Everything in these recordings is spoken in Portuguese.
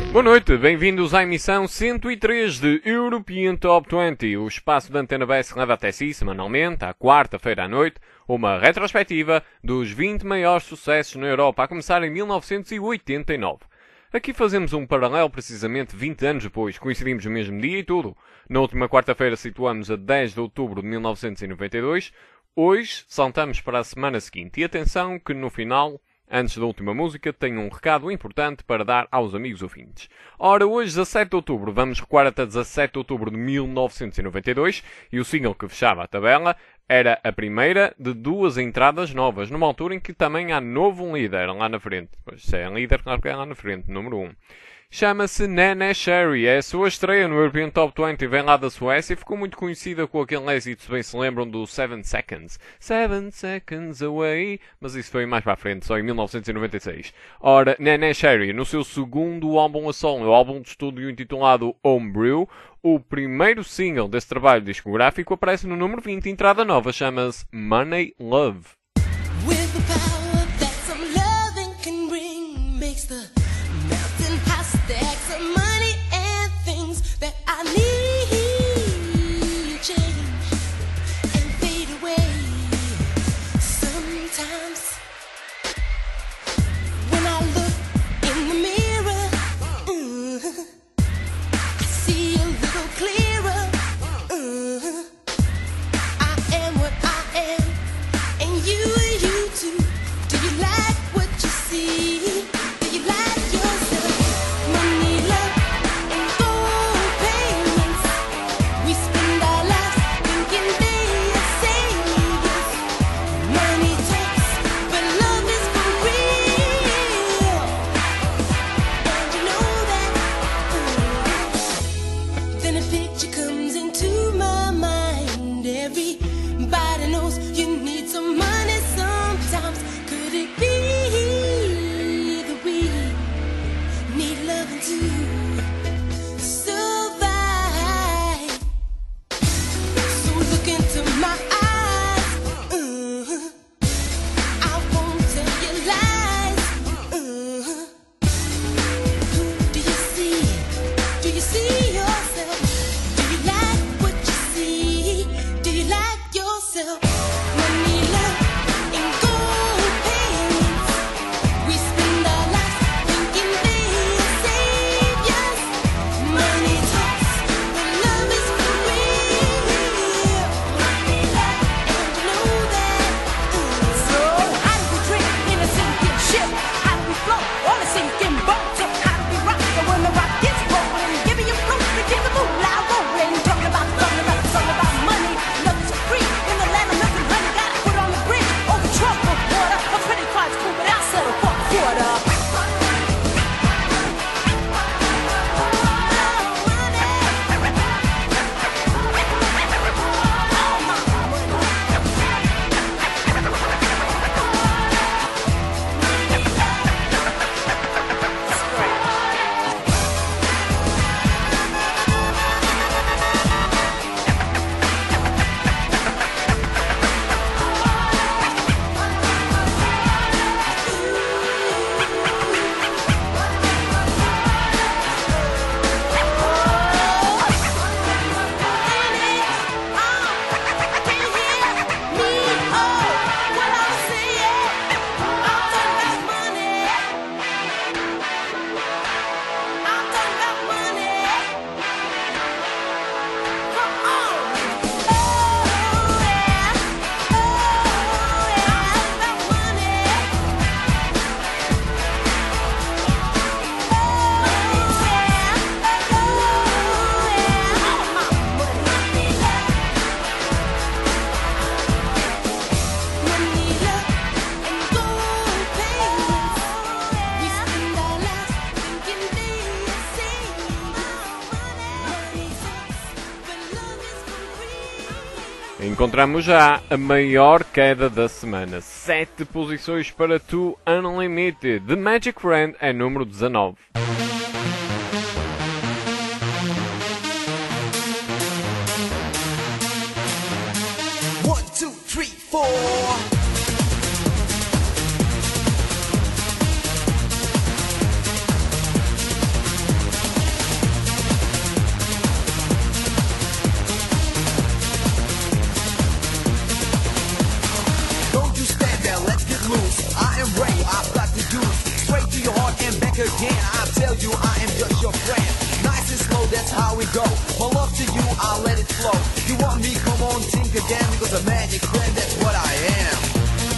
Boa noite, bem-vindos à emissão 103 de European Top 20, o espaço da Antena BS que leva até si, semanalmente, à quarta-feira à noite, uma retrospectiva dos 20 maiores sucessos na Europa, a começar em 1989. Aqui fazemos um paralelo precisamente 20 anos depois, coincidimos no mesmo dia e tudo. Na última quarta-feira situamos a 10 de outubro de 1992, hoje saltamos para a semana seguinte. E atenção que no final, antes da última música, tenho um recado importante para dar aos amigos ouvintes. Ora, hoje, 17 de outubro, vamos recuar até 17 de outubro de 1992, e o single que fechava a tabela era a primeira de duas entradas novas, numa altura em que também há novo líder lá na frente. Pois, se é líder, claro que é lá na frente, número 1. Chama-se Nene Cherry, é a sua estreia no European Top 20, vem lá da Suécia e ficou muito conhecida com aquele êxito, se bem se lembram, do 7 Seconds. 7 Seconds Away, mas isso foi mais para a frente, só em 1996. Ora, Nene Cherry, no seu segundo álbum a solo, o álbum de estúdio intitulado Homebrew, o primeiro single desse trabalho discográfico aparece no número 20, entrada nova, chama-se Money Love. With the power that some loving can bring, makes the mountain high stacks of money and things that I need change and fade away. Sometimes when I look in the mirror, I see a little clearer. I am what I am, and you too. Do you like what you see? Do you like yourself? Money, love, and gold payments. We spend our lives thinking they are saviors. Money talks, but love is for real. And you know that. Then a picture comes into my mind. Everybody knows you need some money sometimes. Could it be that we need loving to survive? So look into my eyes. I won't tell you lies. Do you see? Do you see yourself? Do you like what you see? Do you like yourself? Money, love, and gold payments. We spend our lives thinking they are saviors. Money talks, but love is for real. Money, love, and you know that. So how do we drink in a sinking ship? How do we float on a sinking boat? So how do we rock when the rock gets rolling? Giving you proof to keep the moolah rolling. Talking about money. Love is free in the land of milk and honey. Gotta put on the bridge over troubled water. A credit card's cool, but I'll settle for a quarter. Encontramos já a maior queda da semana. 7 posições para Two Unlimited. The Magic Friend é número 19. 1, 2, 3, 4. again. I tell you I am just your friend. Nice and slow, that's how we go. My love to you, I'll let it flow. You want me, come on, think again. Because a magic friend, that's what I am.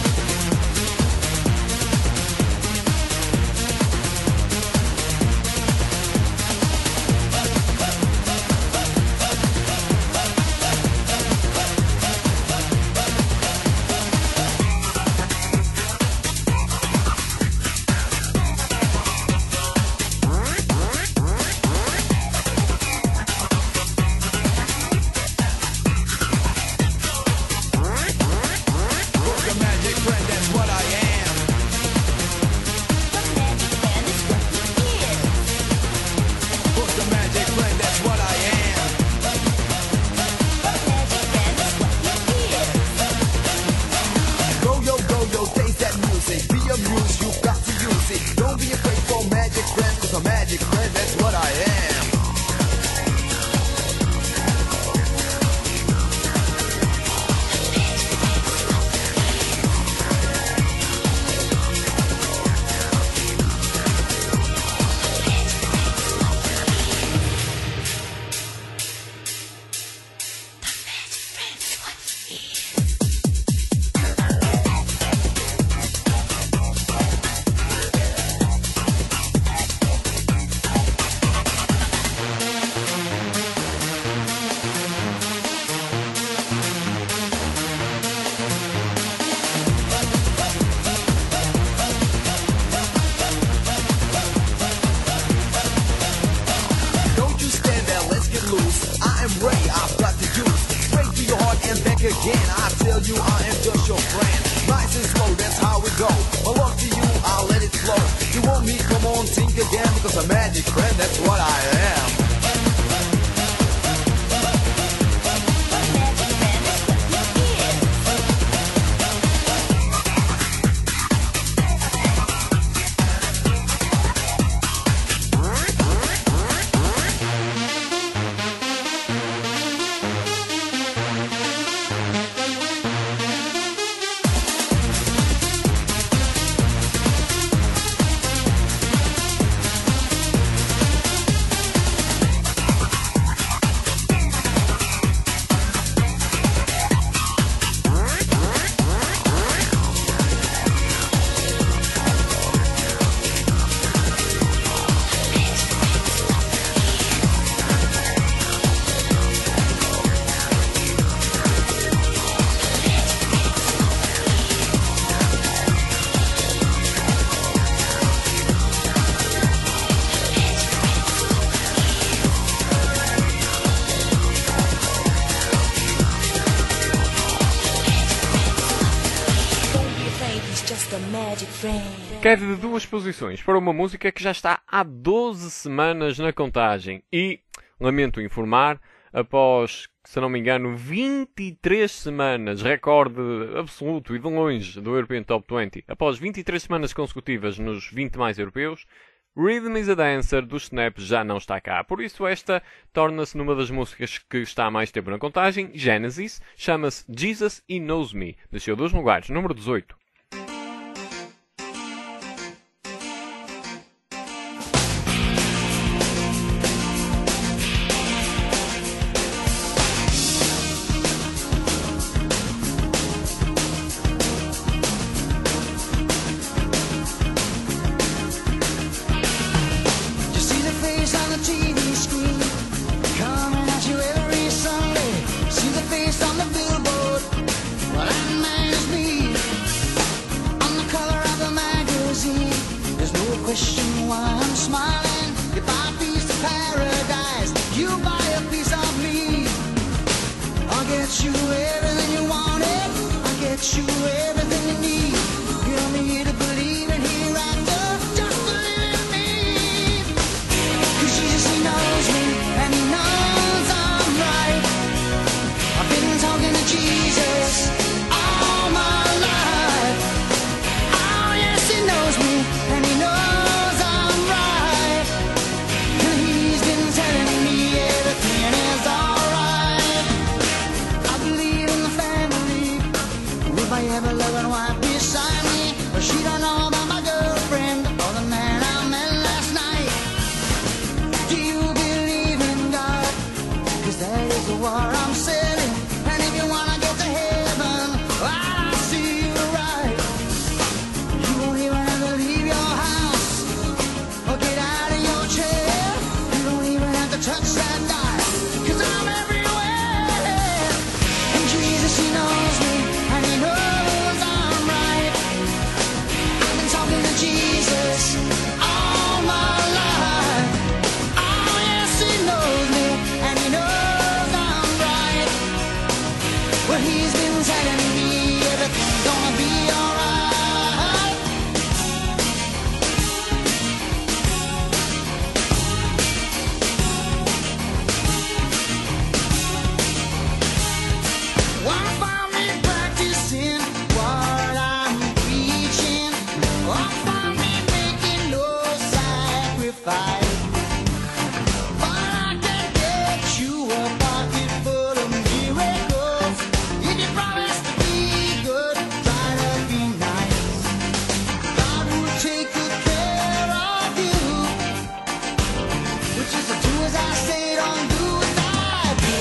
Again, I tell you I am just your friend. Nice and slow, that's how we go. My love to you, I'll let it flow. You want me, come on, think again. Because a magic friend, that's what I am. Queda de 2 posições para uma música que já está há 12 semanas na contagem e, lamento informar, após, se não me engano, 23 semanas, recorde absoluto e de longe do European Top 20, após 23 semanas consecutivas nos 20 mais europeus, Rhythm is a Dancer dos Snaps já não está cá. Por isso esta torna-se numa das músicas que está há mais tempo na contagem. Genesis, chama-se Jesus He Knows Me. Desceu 2 lugares, número 18. I am a loving wife. Jesus, he knows me, and he knows I'm right. I've been talking to Jesus all my life. Oh yes, he knows me, and he knows I'm right. Well, he's been telling me everything's gonna be alright. One for me practicing what I'm preaching. One for me making no sacrifice. But I can get you a pocket full of miracles. If you promise to be good, try to be nice. God will take good care of you. Which is to do as I say, don't do as I do.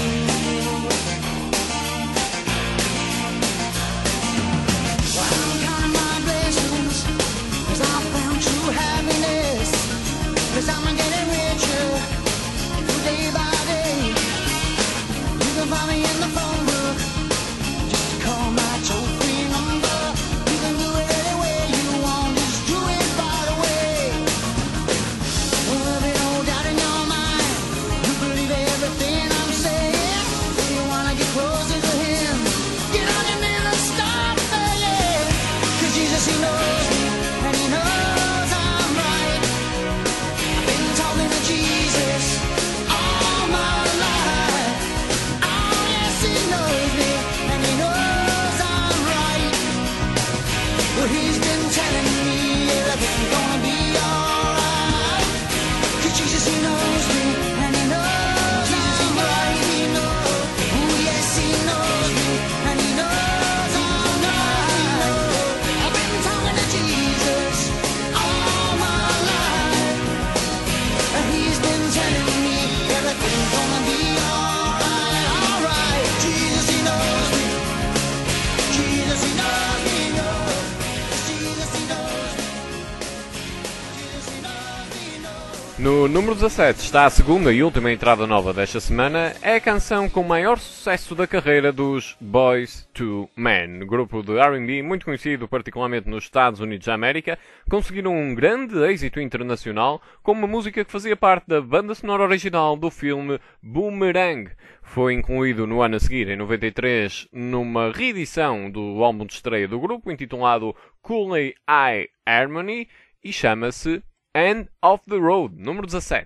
Well, I'm counting my blessings, 'cause I found true happiness. 'Cause I'm getting richer day by day. You can find me in the phone book, just call my toll-free number. You can do it any way you want, just do it right away. There'll be no doubt in your mind, you believe everything I'm saying. If you wanna get closer to him, get on your knees and start praying. 'Cause Jesus, he knows me, and he knows I'm right. I've been talking to Jesus all my life. Oh yes, he knows me, and he knows I'm right. Well, he's been telling me everything's gonna be alright. 'Cause Jesus, he knows me, and he knows I'm right. He knows, oh yes, he knows me, and he knows I'm right. I've been talking to Jesus all my life. He's been telling me everything's gonna be alright, alright. Jesus, he knows me. Jesus, he knows me, knows. Jesus, he knows me. Jesus, he knows me, knows. No número 17 está a segunda e última entrada nova desta semana, é a canção com maior sucesso da carreira dos Boyz II Men, grupo de R&B muito conhecido particularmente nos Estados Unidos da América. Conseguiram um grande êxito internacional com uma música que fazia parte da banda sonora original do filme Boomerang. Foi incluído no ano a seguir, em 93, numa reedição do álbum de estreia do grupo, intitulado Cooley Eye Harmony, e chama-se End of the Road, número 17.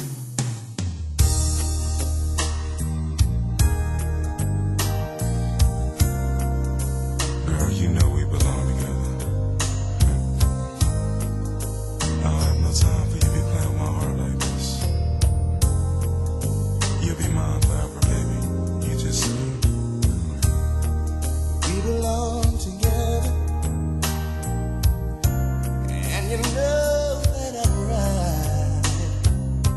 Girl, you know we belong together. I don't have no time for you to be playing with my heart like this. You'll be mine forever, baby. You just We belong together, and you know that I'm right.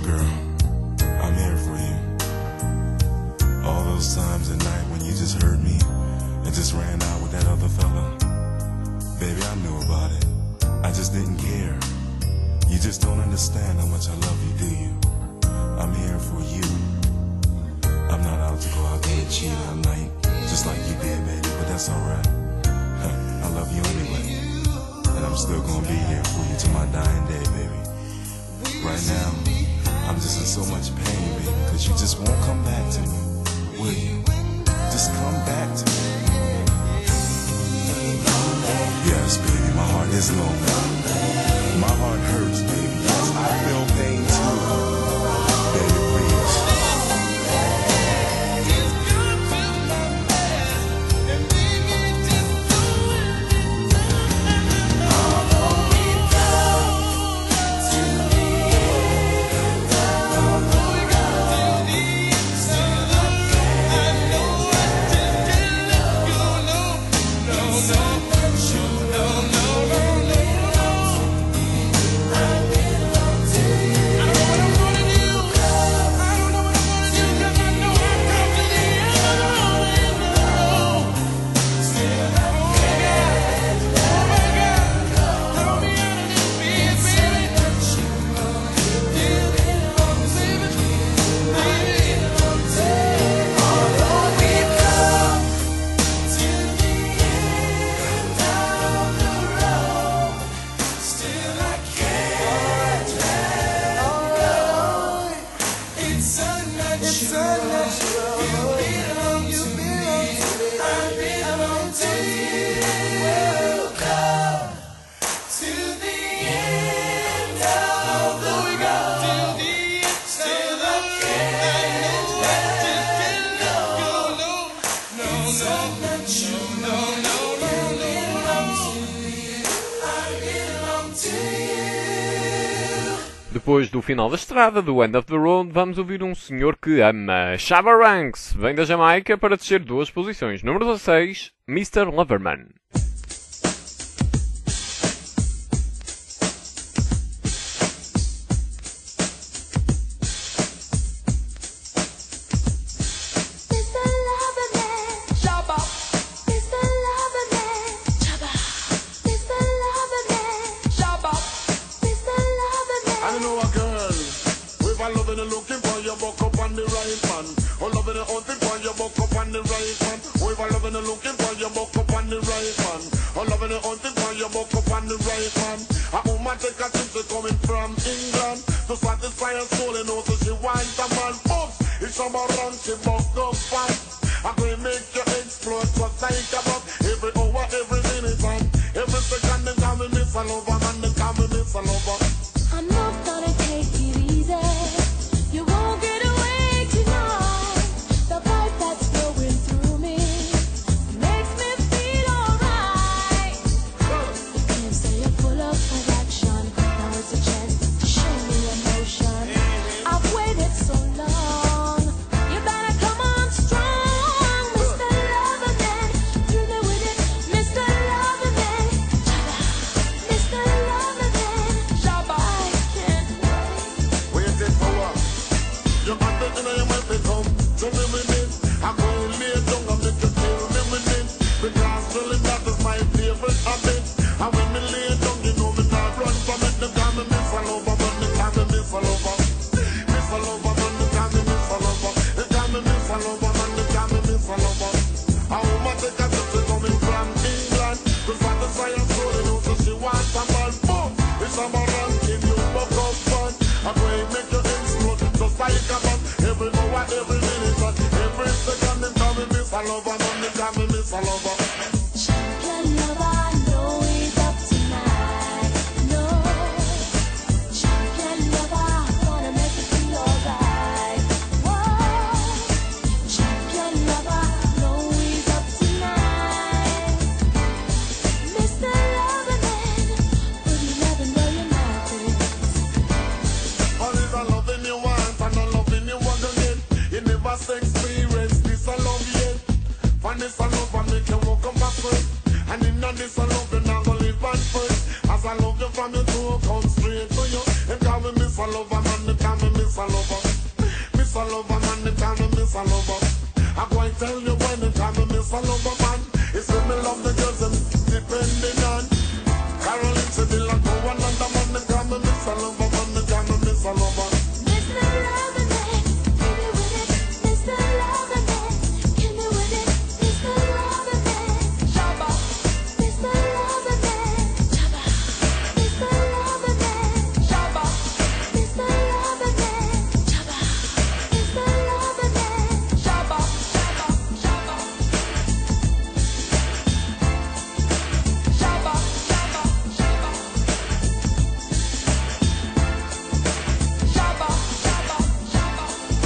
girl, I'm here for you. All those times at night when you just hurt me and just ran out with that other fella. Baby, I knew about it. I just didn't care. You just don't understand how much I love you, do you? I'm here for you. I'm not out to go out there and cheat all night, just like you did, baby, but that's alright. I love you anyway. And I'm still gonna be here for you to my dying day, baby. Right now, I'm just in so much pain, baby, because you just won't come back to me, will you? Just come back to me. Yes, baby, my heart is lonely. My heart hurts, baby. Yes, I feel pain too. Baby, please. Depois do final da estrada, do End of the Road, vamos ouvir um senhor que ama. Shabba Ranks vem da Jamaica para descer 2 posições. Número 16, Mr. Loverman. From you to come straight to you. And call me Mr. Lover, man, they call me Mr. Mr. Lover. Mr. Lover man, them call me Mr. Lover. I'm going to tell you when them call me Mr. Lover man. It's when me love the girls them depending on. Caroline Seville and go another man, them call me Mr. Lover man, them call me Mr. Lover. Mr. Loverman, hit me with it. Mr. Loverman, hit me with it. Mr. Loverman, Shabba. Mr. Loverman, Shabba. Mr. Loverman, Shabba. Mr. Loverman, Shabba. Mr. Loverman, Shabba. Shabba. Shabba. Shabba. Shabba. Shabba. Shabba. Shabba. Shabba.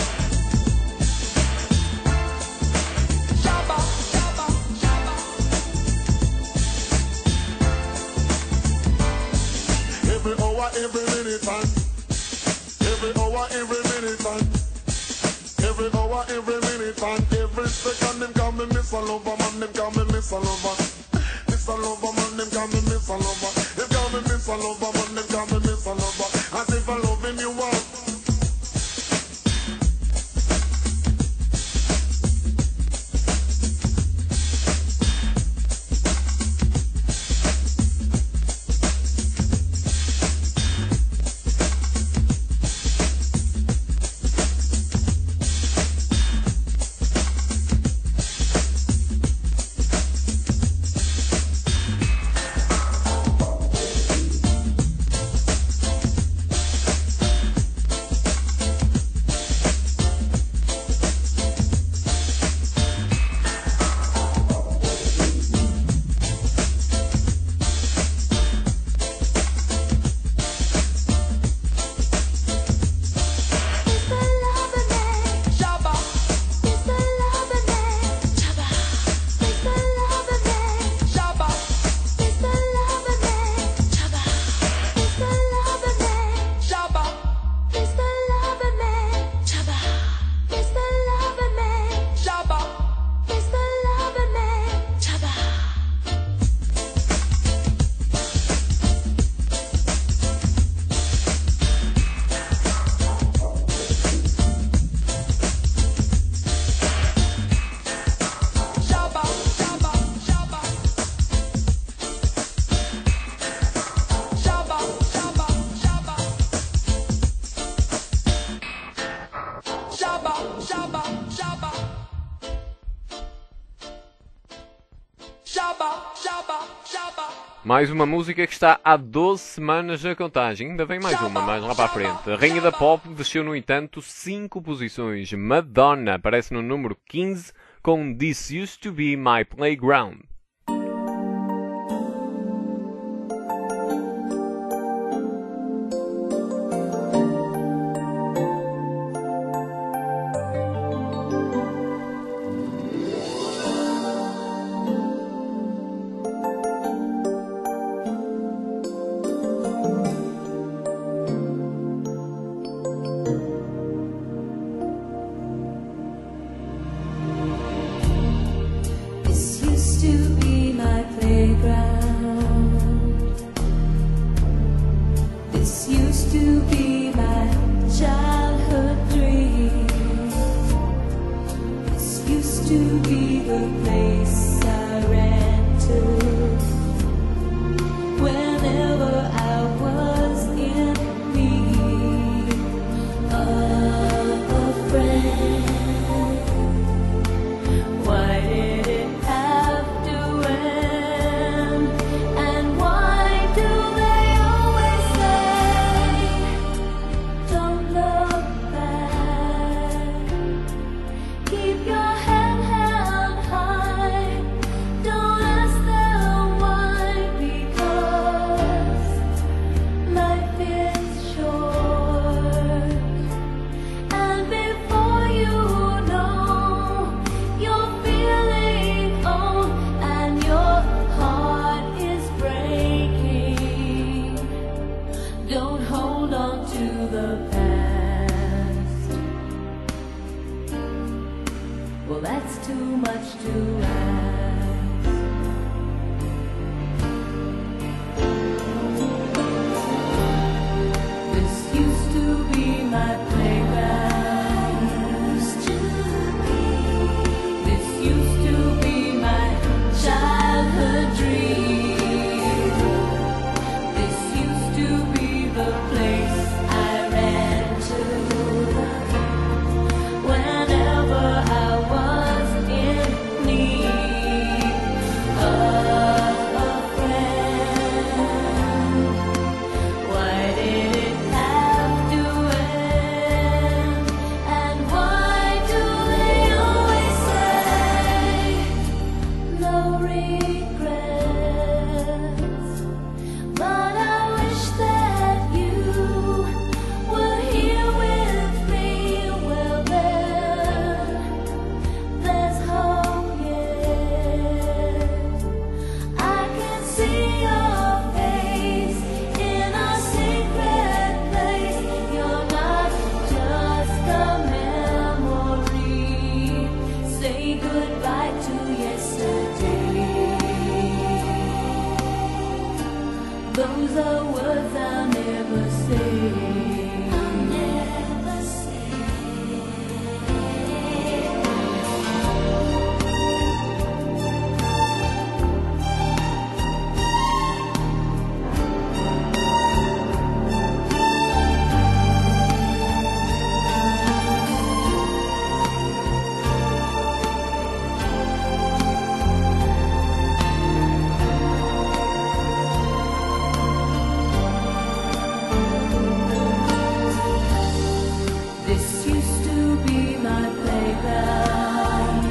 Shabba. Shabba. Shabba. Every hour, every minute, and every hour, every minute, and every hour, every minute, and every second, them call me Mr. Lover, man, them call me Mr. Lover. Mr. Lover, man, them call me Mr. Lover. Them call me Mr. Lover, man, them call me Mr. Lover. As if I'm loving you up. Mr. Loverman, Shabba. Mr. Loverman, Shabba. Mr. Loverman, Shabba. Mr. Loverman, Shabba. Mr. Loverman, Shabba. Mr. Loverman, Shabba. Mr. Loverman, Shabba. Mr. Loverman, Shabba. Shabba. Shabba. Shabba. Shabba. Shabba. Shabba. Shabba. Shabba. Shabba. Shabba. Shabba. Shabba. Mais uma música que está há 12 semanas na contagem. Ainda vem mais uma, mais lá para a frente. A rainha da pop desceu, no entanto, 5 posições. Madonna aparece no número 15 com This Used to Be My Playground. This used to be my playground. This used to be my childhood dream. This used to be the place I ran to whenever I was in need of a friend. Why did it have to end? And why do they always say, don't look back, keep your head held high, don't ask them why, because life is short. And before you know, you're feeling old and your heart is breaking. Don't hold on to the past. Well, that's too much to ask. This used to be my playground. This used to be my playground.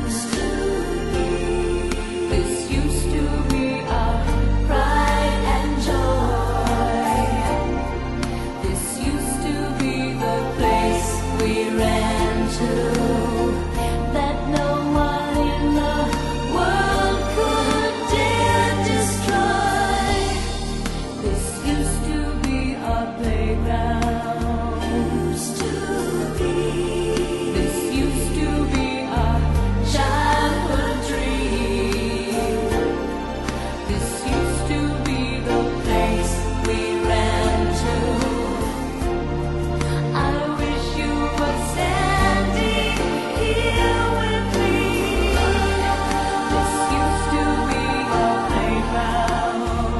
This used to be our pride and joy. This used to be the place we ran to, that no one in the world could dare destroy. This used to be our playground. This used to be our childhood dream. This used to be the place we ran to. I wish you were standing here with me. This used to be our playground.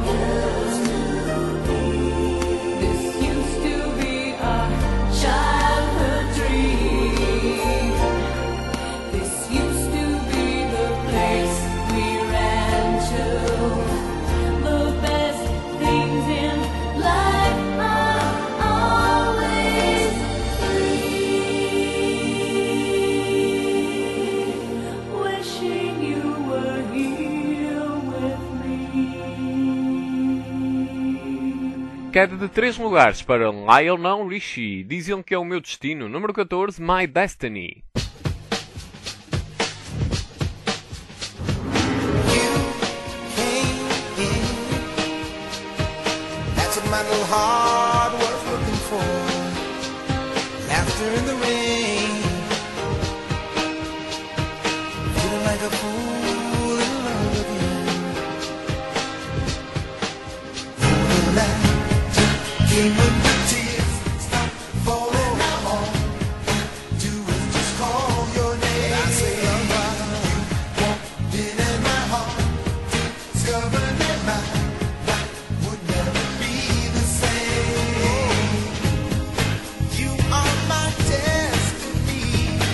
This used to be our childhood dream. This used to be the place we ran to. The best things in life are always free. Wishing you were here with me. Queda de 3 lugares para Lionel Richie. Diziam que é o meu destino. Número 14, My Destiny. That's what my little heart was looking for. Laughter in the rain. Feeling like a fool in love again. The light came with the tears. Stop falling now on. Do is just call your name. I say, you walked in my heart. Discovered that my life would never be the same. You are my destiny.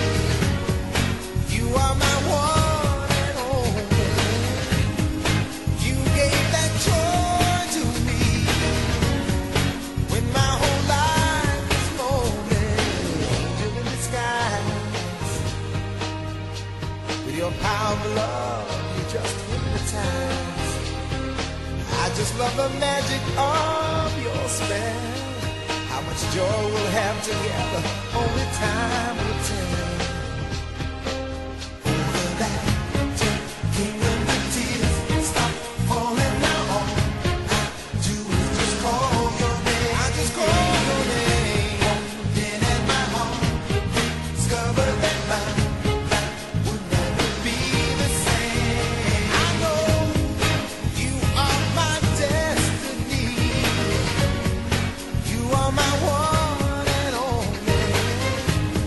You are my one and only. You gave that joy to me when my whole life was lonely. Angel in disguise. With your power of love, you just hypnotize. I just love the magic of your spell. How much joy we'll have together, only time will tell. Over that king of the tears, stop falling now. All I do is just call your name. I just call your name. Walked in at my heart, discovered that my life would never be the same. I know you are my destiny. You are my one and only.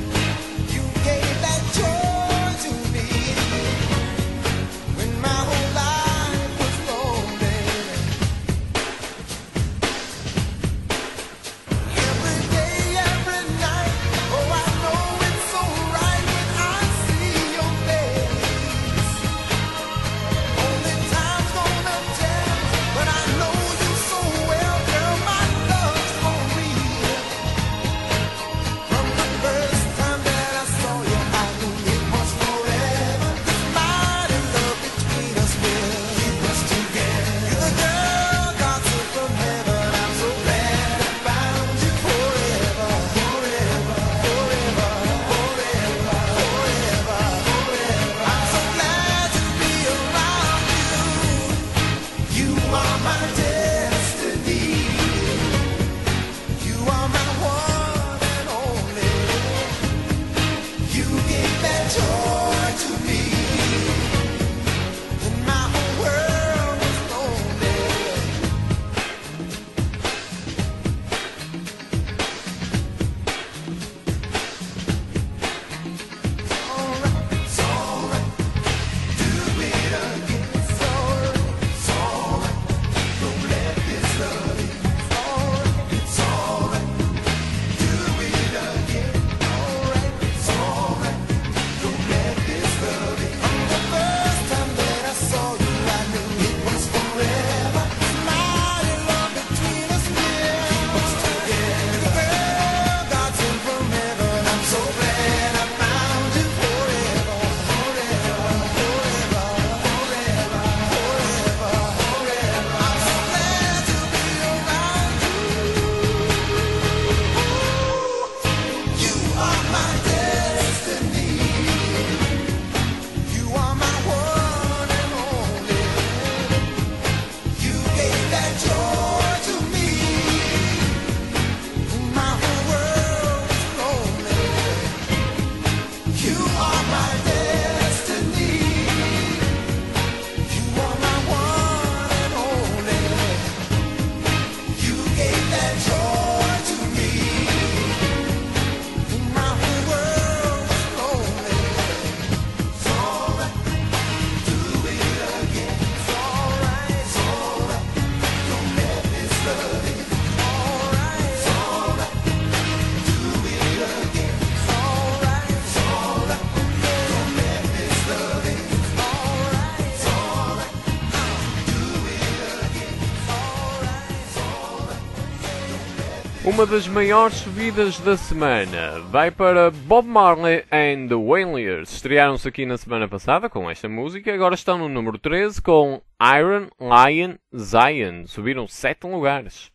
uma das maiores subidas da semana vai para Bob Marley and the Wailers. Estrearam-se aqui na semana passada com esta música, agora estão no número 13 com Iron Lion Zion. Subiram 7 lugares.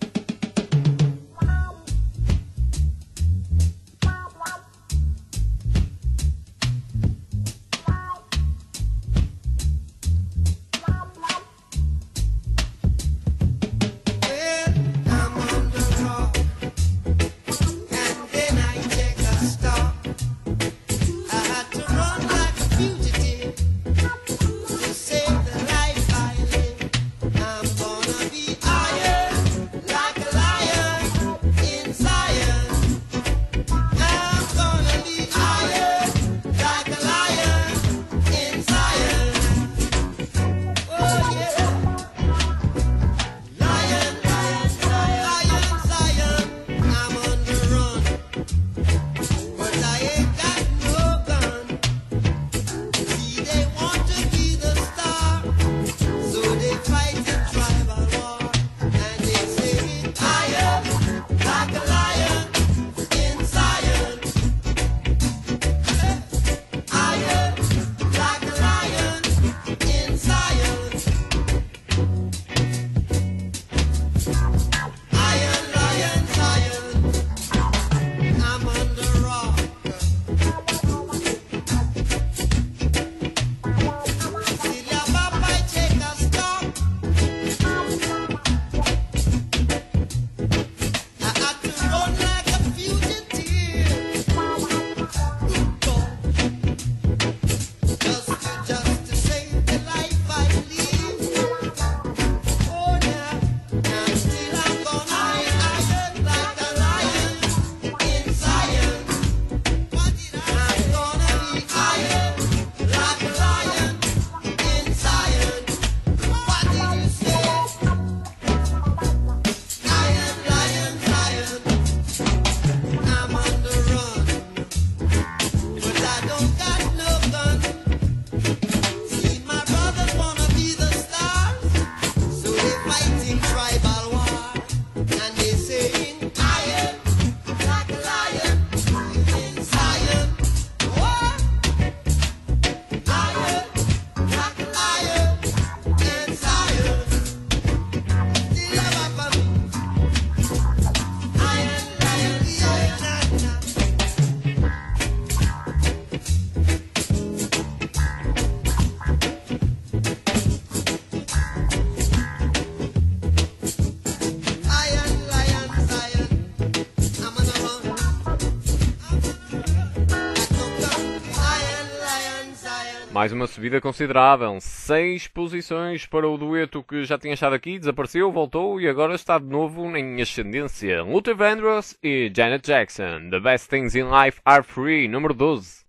Mais uma subida considerável, 6 posições para o dueto que já tinha estado aqui, desapareceu, voltou e agora está de novo em ascendência. Luther Vandross e Janet Jackson, The Best Things in Life Are Free, número 12.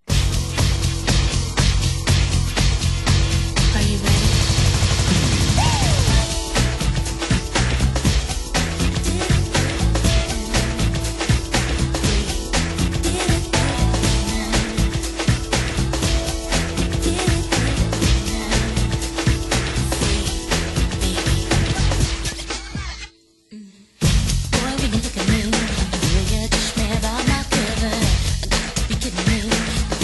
Are you ready? Boy, when you look at me, you just made all my quiver. I got to be kidding me.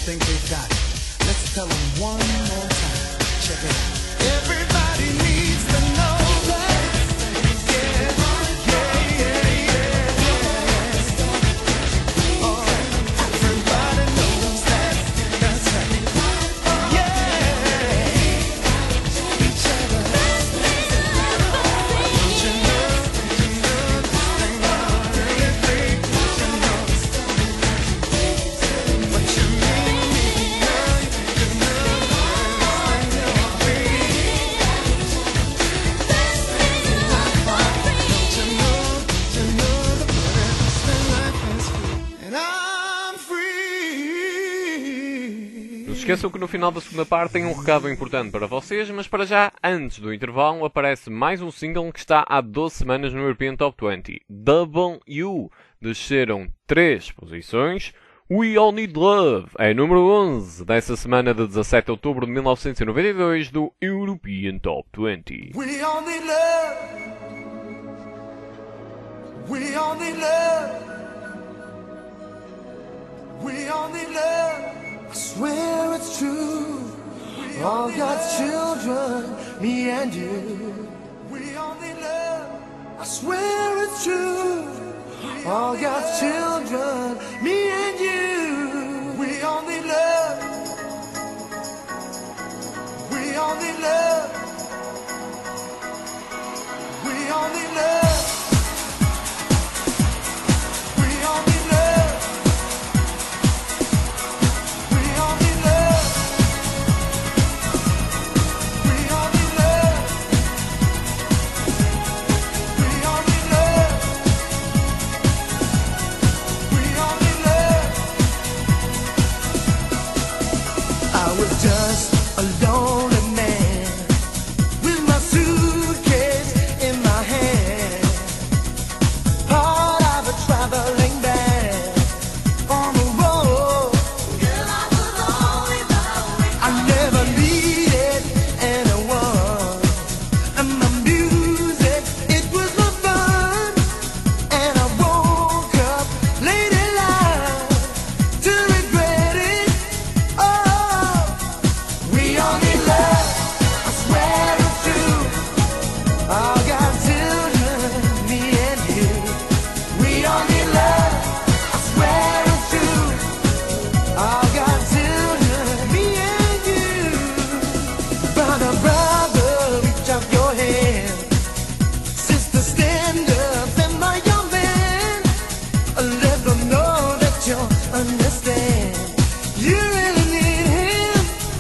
think they've got it. Let's tell them one more time. Check it out. Everybody needs to know that. Esqueçam que no final da segunda parte tem um recado importante para vocês, mas para já, antes do intervalo, aparece mais um single que está há 12 semanas no European Top 20. Double U. Desceram 3 posições. We All Need Love é número 11 dessa semana de 17 de outubro de 1992 do European Top 20. We all need love. We all need love. We all need love. I swear it's true. All God's children, me and you. We all need love. I swear it's true. All God's children, me and you. We all need love. We all need love. We all need love. We all need love. We all need love. We all need love. We all need love. We all need love. I was just a lonely man with my suitcase in my hand, part of a traveling band on the road. I never needed anyone, and my music, it was my fun. And I woke up late in life to regret it. Oh, we all need love. I swear it's true. All God's children, me and you. We all need love. I swear it's true. All God's children, me and you. Brother, brother, reach out your hand. Sister, stand up, and my young man. Let them know that you understand. You really need him.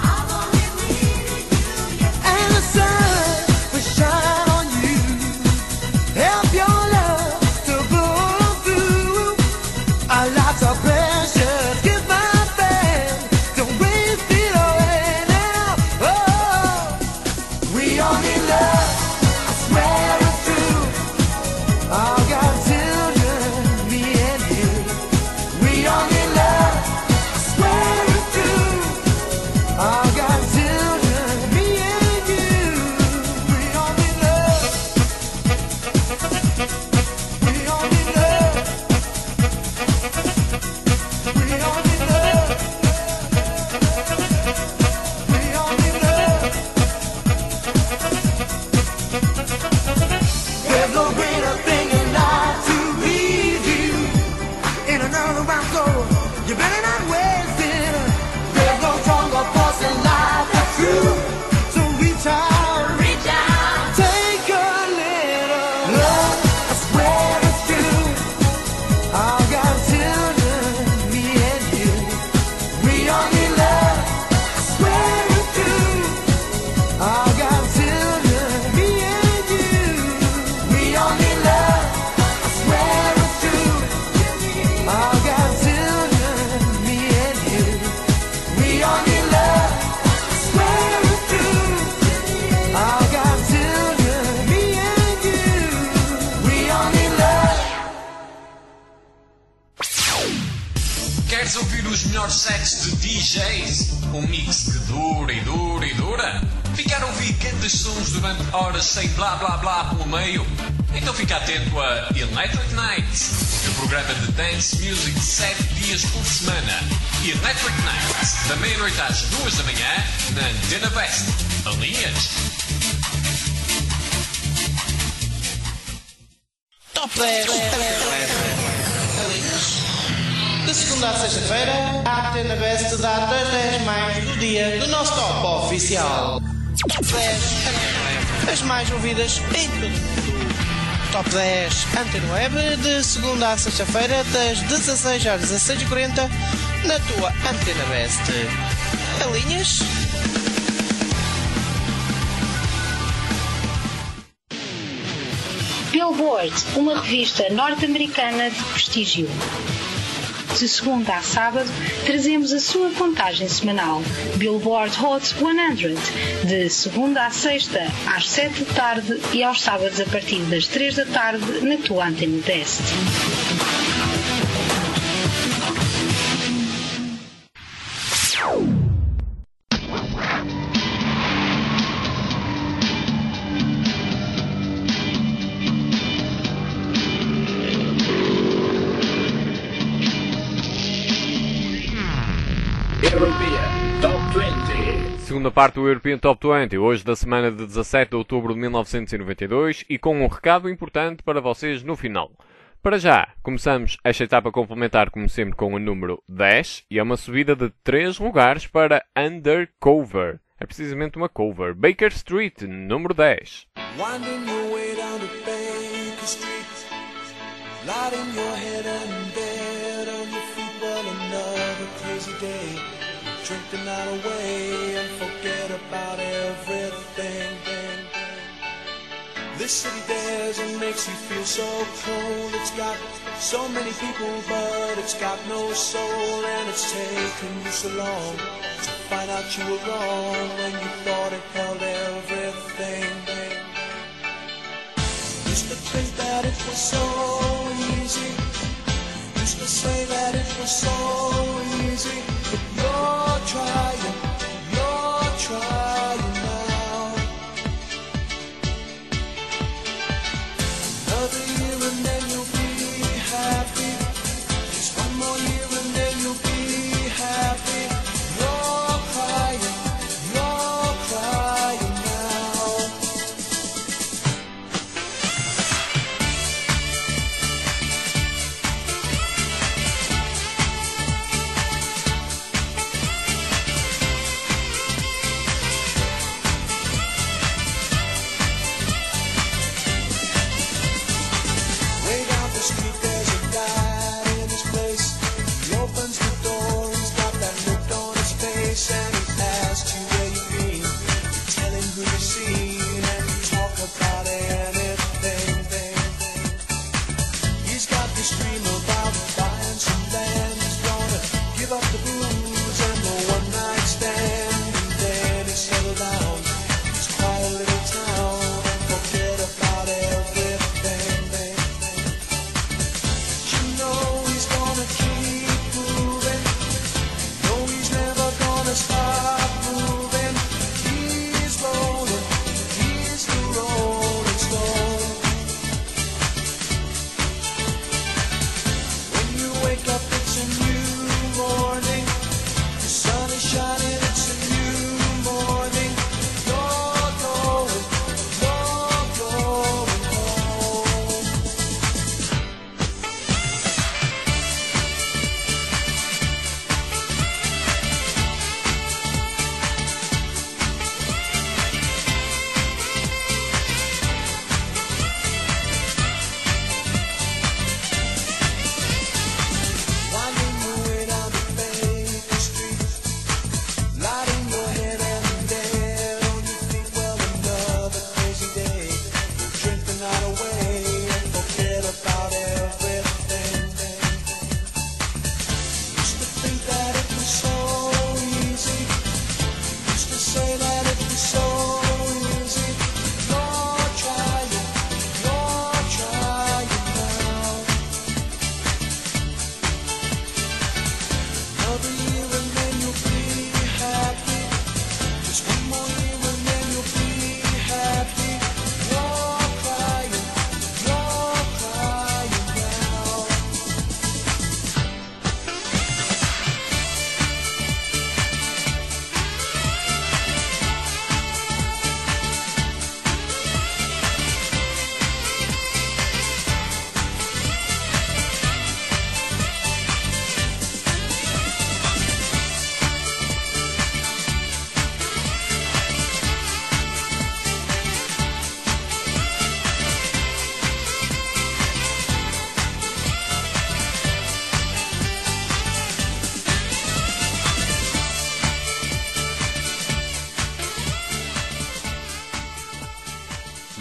And the sun will shine on you. Help your love to blow through. Our lives are precious. Give my best. Don't waste it away now. Oh, we all need love. I swear it's true. All God's children, me and you. We all need love. I swear it's true. All God's children, me and you. We all need love. We all need love. We all need love. We all need love. There's no greater thing in life to leave you in another round, so you better not waste it. There's no stronger force in life that's true. So reach out, take a little love. I swear it's true. All God's children, me and you. We all need love. I swear it's true. All God's children, me and you. We all need love. I swear it's true. All God's children, me and you. We all need love. I swear it's true. All God's children, me and you. We all need love. Queres ouvir os melhores sets de DJs? Um mix que dura e dura e dura? Ficar a ouvir grandes sons durante horas sem blá blá blá pelo meio? Então fica atento a Electric Nights, o programa de dance music 7 dias por semana. Electric Nights, da meia-noite às 2 da manhã, na Antena Best. Alinhas? Top 10. De segunda a sexta-feira, a Antena Best dá das 10 mais do dia do nosso top oficial. Top 10. As mais ouvidas em todo o mundo. Top 10 Antena Web, de segunda a sexta-feira, das 16 às 16h40, na tua Antena Best. Alinhas? Billboard, uma revista norte-americana de prestígio. De segunda a sábado, trazemos a sua contagem semanal, Billboard Hot 100, de segunda a sexta, às 7 da tarde e aos sábados a partir das 3 da tarde, na tua Antena Best. Segunda parte do European Top 20, hoje da semana de 17 de outubro de 1992 e com um recado importante para vocês no final. Para já, começamos esta etapa complementar como sempre com o número 10 e é uma subida de 3 lugares para Undercover. É precisamente uma cover. Baker Street, número 10. Winding your way down to Baker Street, lighting your head and bed on your feet. Well, another crazy day. Drink the night away and forget about everything. This city dares and makes you feel so cold. It's got so many people, but it's got no soul. And it's taken you so long to find out you were wrong when you thought it held everything. Used to think that it was so easy. Used to say that it was so easy. But you're trying now. Another year and then you'll be happy. Just one more year and then you'll be happy. You're crying now.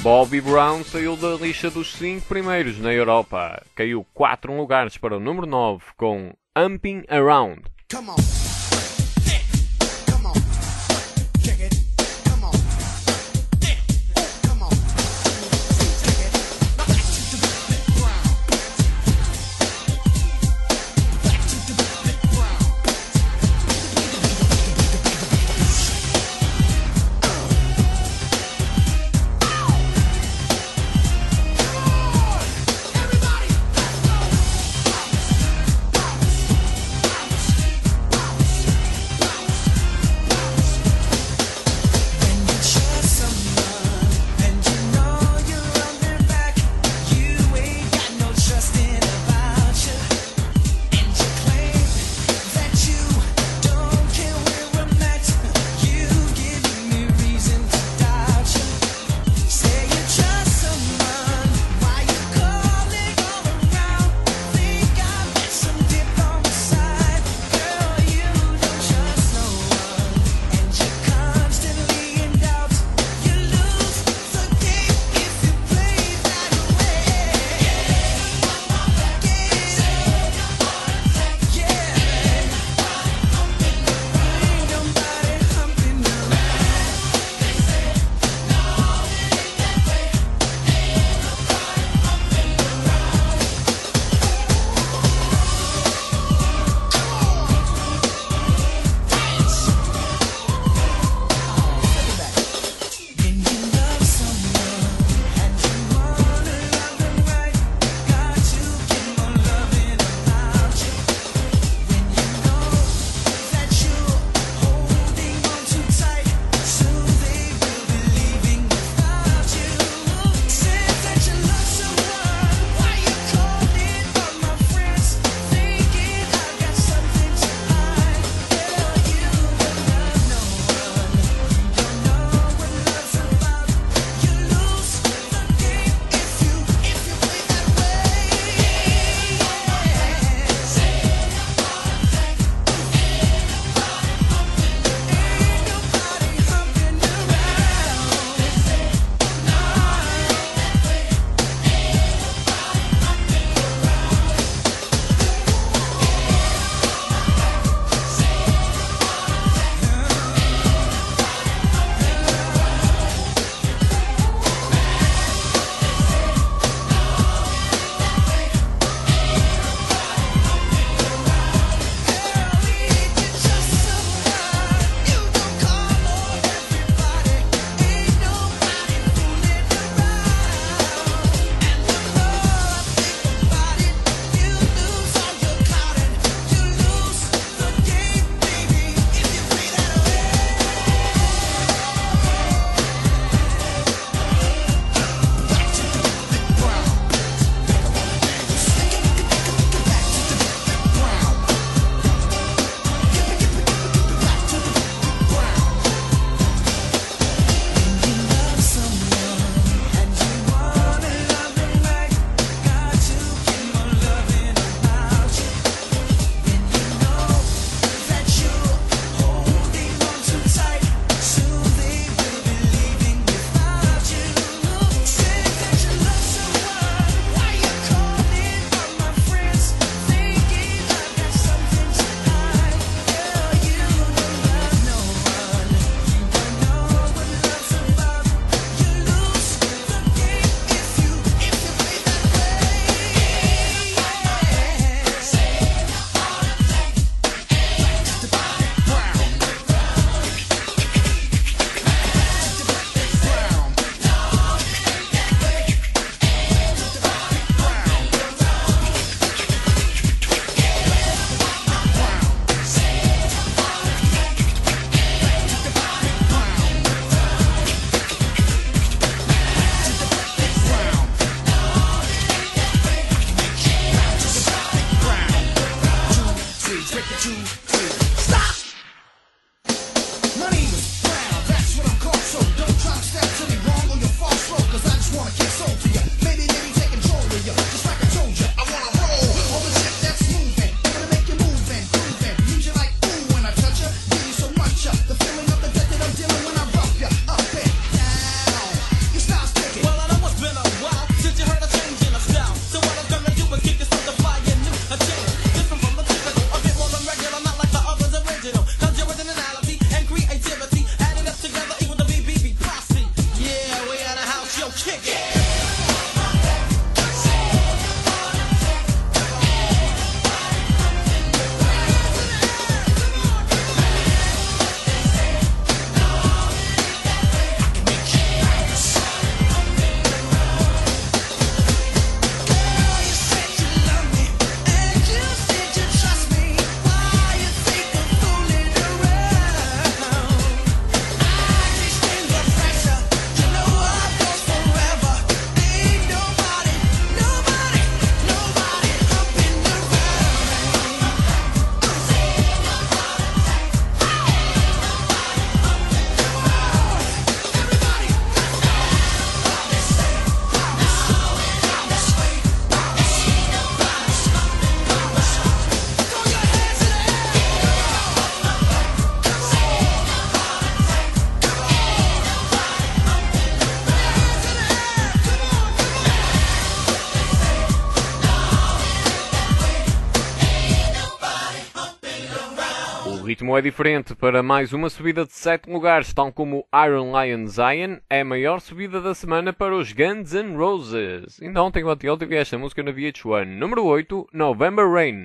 Bobby Brown saiu da lista dos 5 primeiros na Europa. Caiu 4 lugares para o número 9 com Humping Around. Come on. Come on. Check it. Come on. Come on. Check it. Now back to the ground. Back to the ground. Everybody, let's go. Bounce, bounce, bounce. O ritmo é diferente para mais uma subida de 7 lugares, tal como Iron Lion Zion é a maior subida da semana para os Guns N' Roses. Ainda ontem ou anteontem vi esta música na VH1. Número 8, November Rain.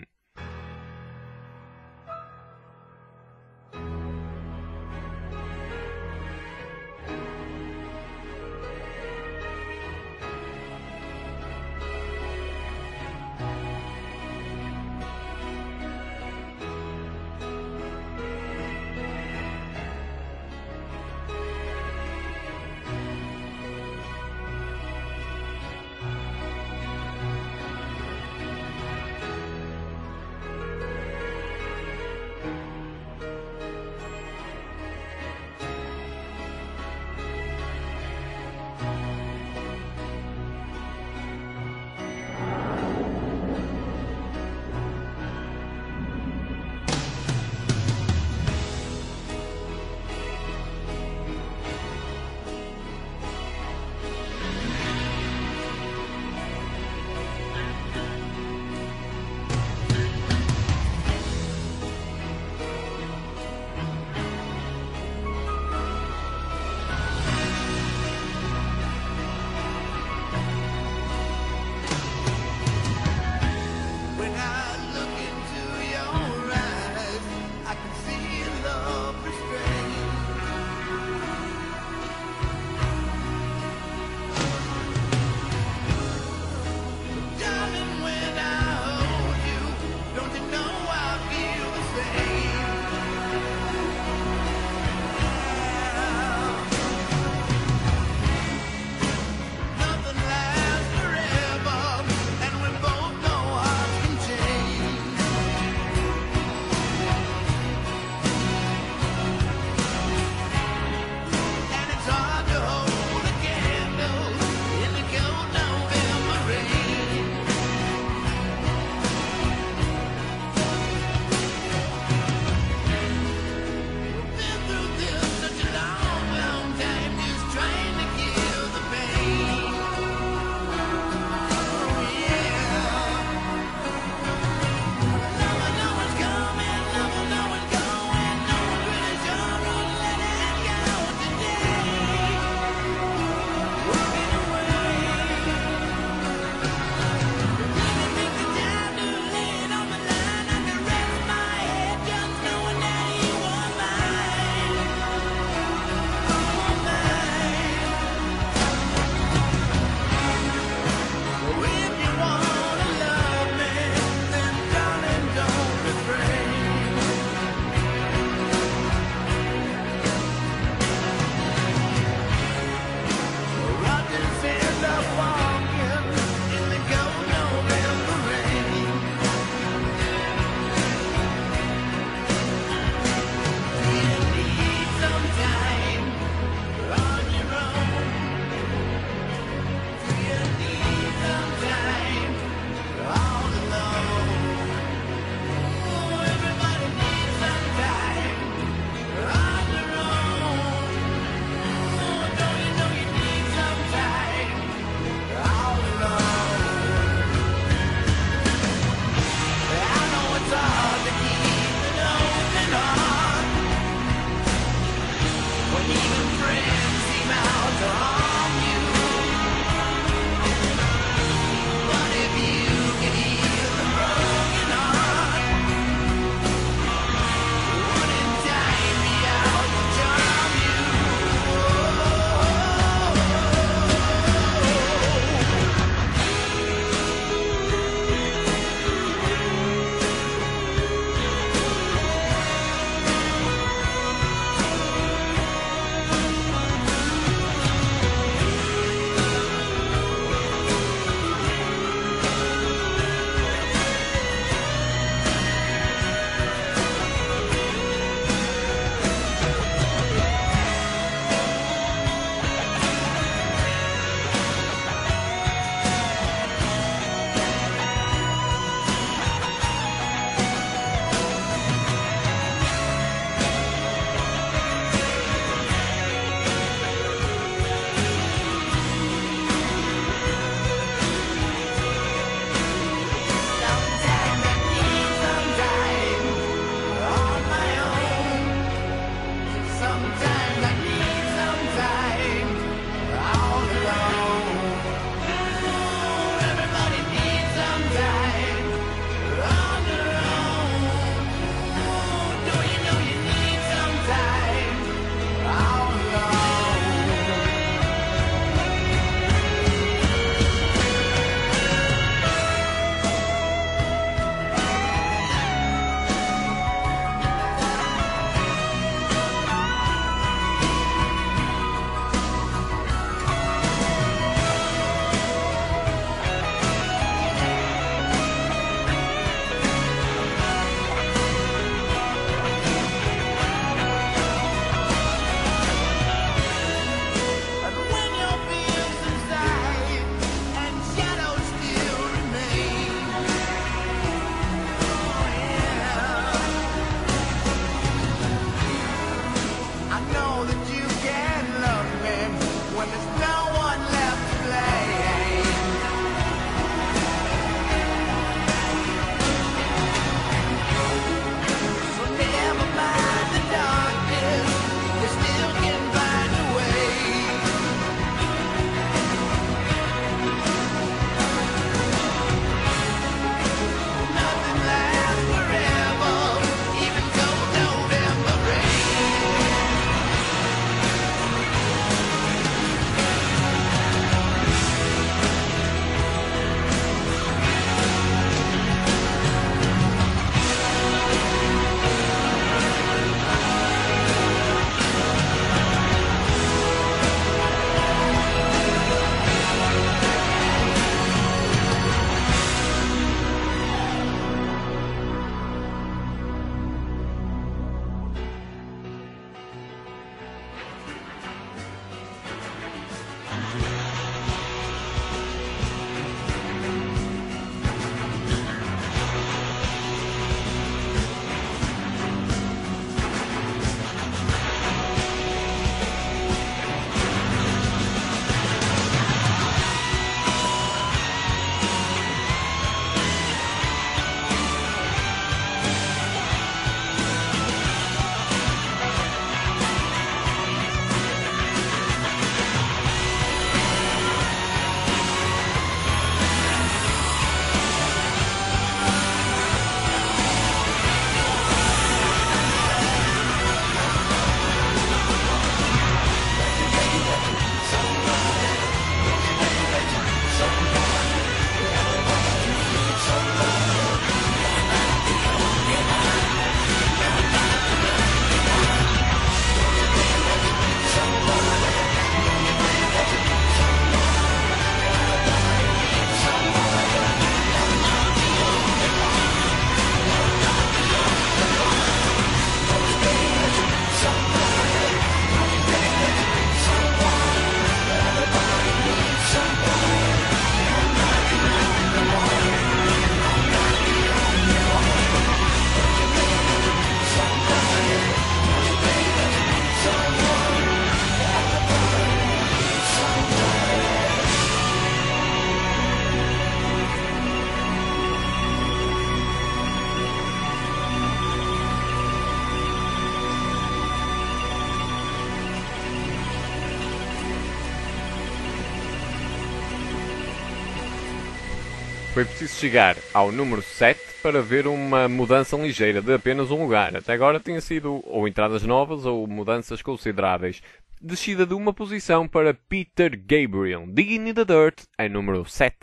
Foi preciso chegar ao número 7 para ver uma mudança ligeira de apenas um lugar. Até agora tinha sido ou entradas novas ou mudanças consideráveis. Descida de uma posição para Peter Gabriel. Digging in the Dirt em número 7.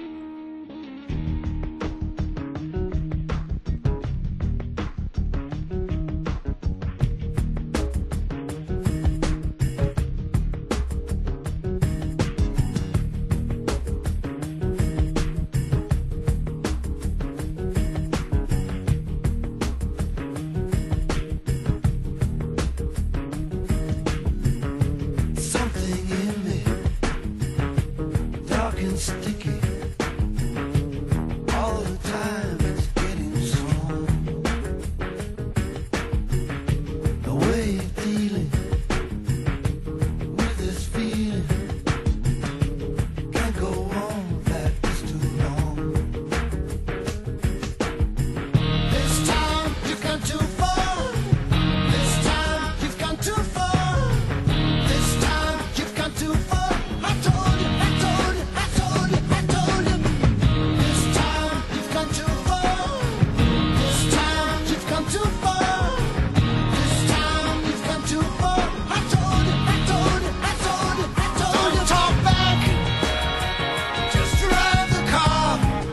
Something in me, dark and sticky. All the time it's getting strong. The way you're dealing with this feeling can't go on, that is too long. This time you've gone too far. This time you've gone too far. This time you've gone too far. I told you, I told you, I told you, I told you. This time you've gone too far. This time you've gone too far. This time you've gone too far. I told you, I told you, I told you, I told you. Don't talk back. Just drive the car.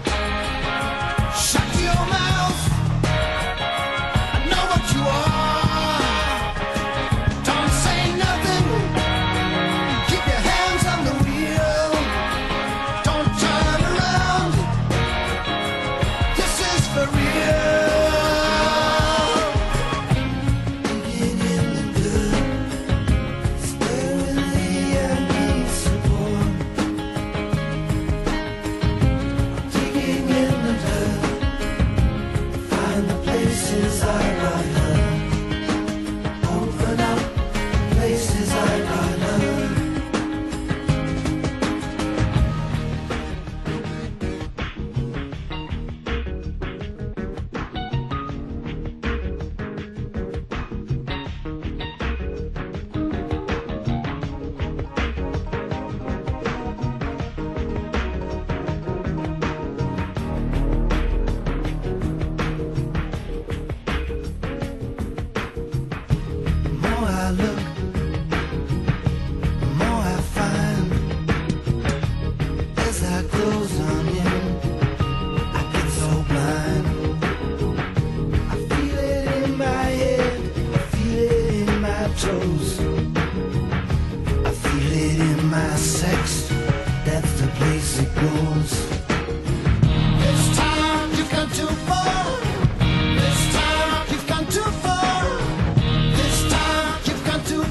Shut your mouth. I know what you are. Don't say nothing. Keep your hands on the wheel. Don't turn around. This is for real. Digging in the dirt. Staring I need support. Digging in the dirt. Find the places I got hurt. Open up places I got hurt. The more I look, the more I find. As I close on you, I get so blind. I feel it in my head, I feel it in my toes. I feel it in my sex, that's the place it goes. This time you've gone too far. This time you've gone too far. This time you've gone too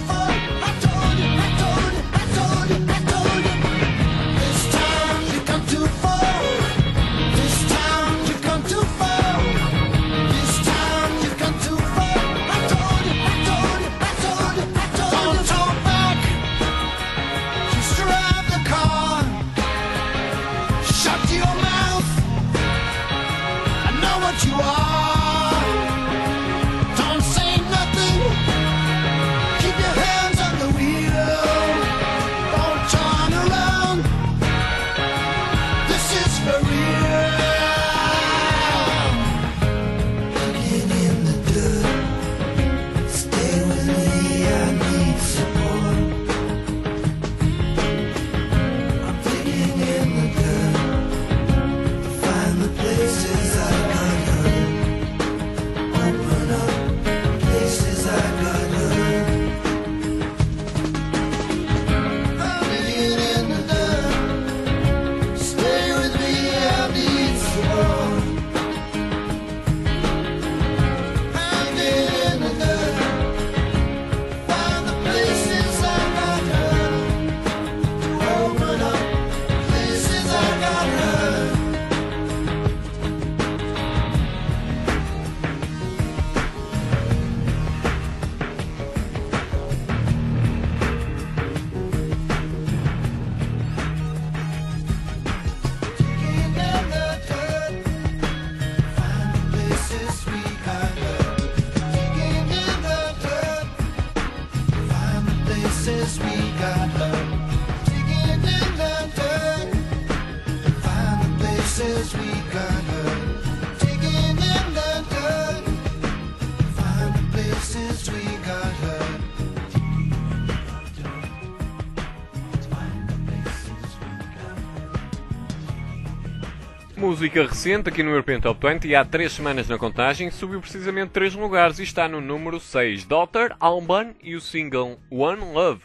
música recente aqui no European Top 20 e há 3 semanas na contagem, subiu precisamente 3 lugares e está no número 6. Daughter, Alban e o single One Love.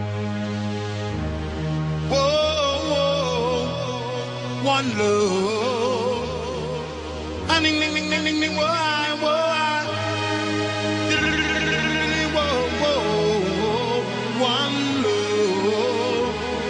Whoa, one love. Ah, ding, ding, ding, ding, ding, ding, whoa, whoa. One love.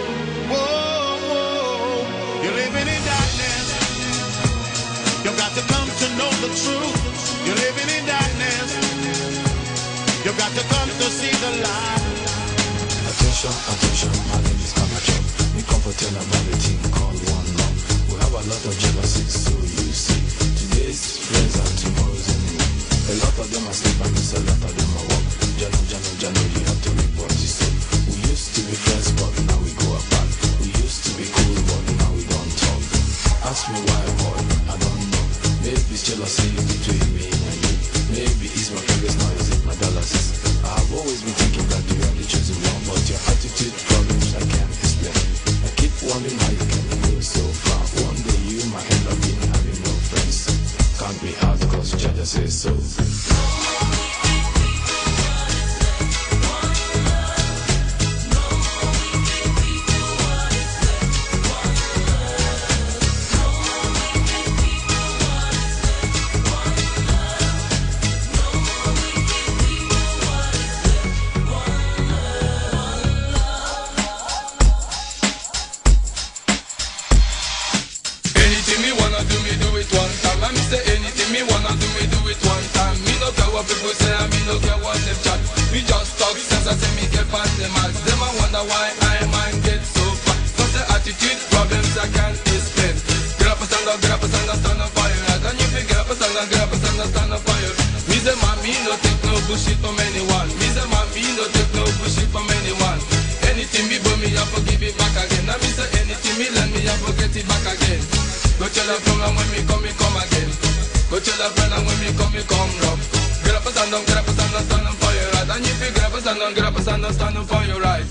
Whoa, you're living in darkness. You've got to come to know the truth. You're living in darkness. You've got to come to see the light. Attention, attention, my name is Amateur. We comforting about the team called One Love. We have a lot of jealousy, so you see. Today's friends and tomorrow's enemy. A lot of them are sleep and miss a lot of them are walk. Jano, you have to reap what you sow. We used to be friends, but now we go apart. We used to be cool, but now we don't talk. Ask me why, boy, I don't know. Maybe it's jealousy between me and you. Maybe it's my fingers, now is it my dollars. I've always been thinking that you are the chosen one, but your attitude problems I can't explain. I keep wondering how you can go so far. One day you might end up being having no friends. Can't be hard cause Jaja says so. Anything me wanna do, me do it one time. I me say anything me wanna do, me do it one time. Me no care what people say, I me no care what them chat. Me just talk sense, I say me get past them ads. Them I wonder why I mind get so fat. Cause the attitude problems I can't explain. Get up and stand up, stand up for your head. And if you get up and stand up for your. Me say man, me no take no bullshit from anyone. Me say man, me no take no bullshit from anyone. Anything me but me, I forgive it back again. And me say anything me lend me, I forget it back again. Go tell a friend and when me come again. Go tell a friend and when me come rough. Get up and stand up for your right. And if you get up and stand up for your right.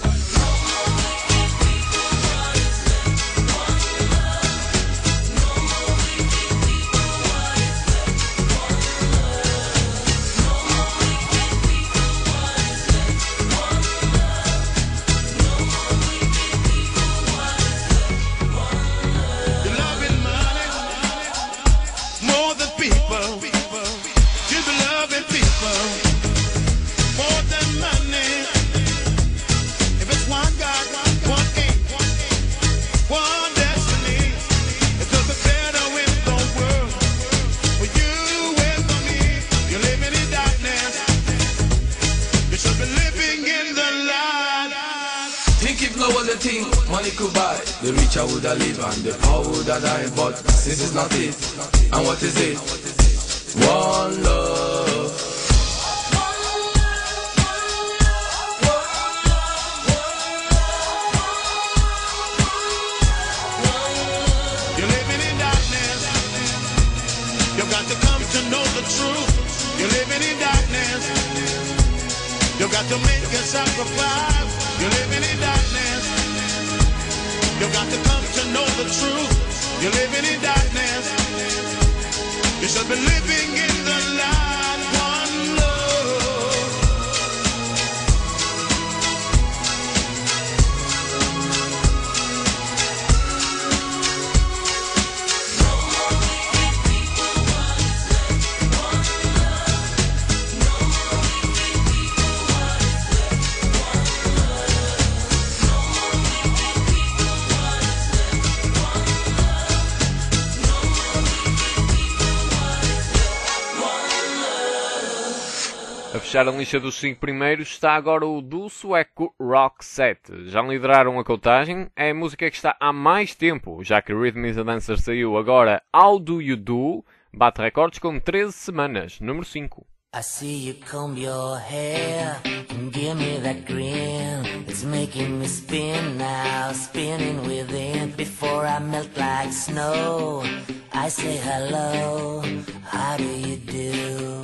You're loving money more than people. You be loving people more than money. If it's one God, one aim, one destiny, it could be better in the world for you and for me. You're living in darkness. You should be living in the light. Think if love was a thing, money could buy. The richer would have live and the poor would have died. But since it's not it, and what is it? One love. You're living in darkness. You've got to come to know the truth. You're living in darkness. You've got to make a sacrifice. You're living in darkness. You've got to come to know the truth. You're living in darkness. You should be living in the light. One love. A fechar a lista dos 5 primeiros está agora o do sueco Roxette. Já lideraram a contagem, é a música que está há mais tempo, já que Rhythm is a Dancer saiu agora. How Do You Do bate recordes com 13 semanas, número 5. I see you comb your hair and give me that grin. It's making me spin now, spinning within. Before I melt like snow, I say hello, how do you do?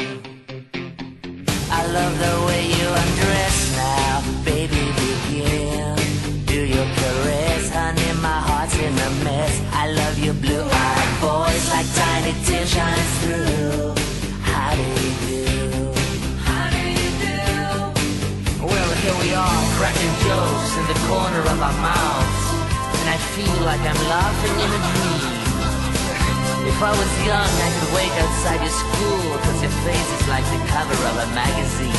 I love the way you undress now, baby, begin. Do your caress, honey, my heart's in a mess. I love your blue-eyed voice. jokes in the corner of our mouths, and I feel like I'm laughing in a dream. If I was young, I could wait outside your school, 'cause your face is like the cover of a magazine.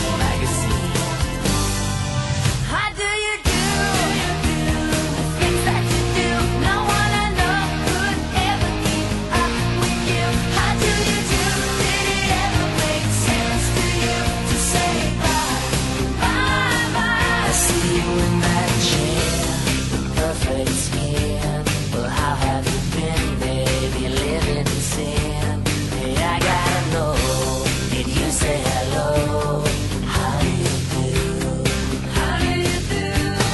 How do you do the things that you do? No one I know could ever keep up with you. How do you do? Did it ever make sense to you to say bye, bye, bye? I see you in that chair, the perfect skin. Well, how have you been, baby? Living in sin. Hey, I gotta know, did you say hello? How do you do? How do you do?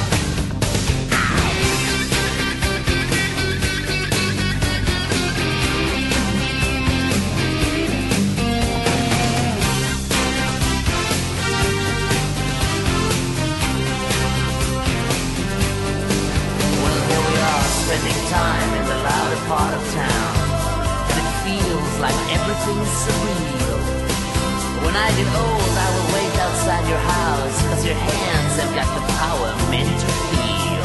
Well, here we are, spending time in the louder part of town, and it feels like everything is surreal. When I get old, I will wait outside your house, 'cause your hands have got the power meant to feel.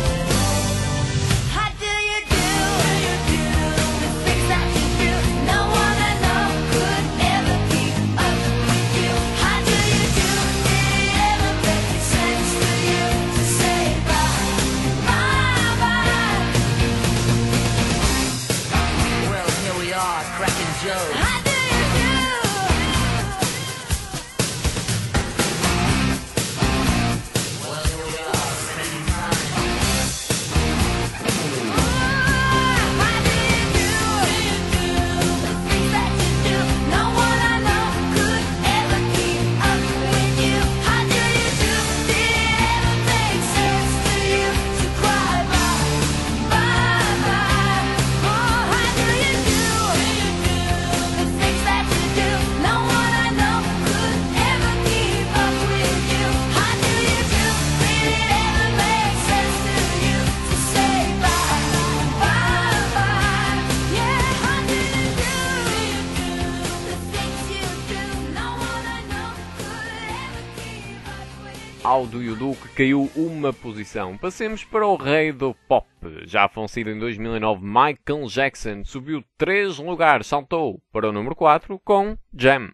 How do you do the things that you do? No one I know could ever keep up with you. How do you do? Did it ever make sense to you to say bye, bye, bye? Well, here we are, cracking jokes. How do you do? Well, here we are, spending time. How do you do the things that you do? No one I know could ever keep up with you. How do you do? Did it ever make sense to you to cry bye, bye, bye? Oh, how do you do the things that you do? No one I know could ever keep up with you. How do you do? Did it ever make sense to you to say bye, bye, bye? Yeah, how do you do the things you do? No one I know could ever keep up with you. Ao do You Do, que caiu uma posição. Passemos para o rei do pop. Já falecido em 2009, Michael Jackson subiu 3 lugares, saltou para o número 4 com Jam.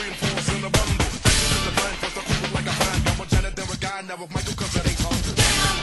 reinforce in a bundle. This is the grind, first I cool it like a fan. I'm a Janet, then a guy, never Michael, cause it ain't hungry.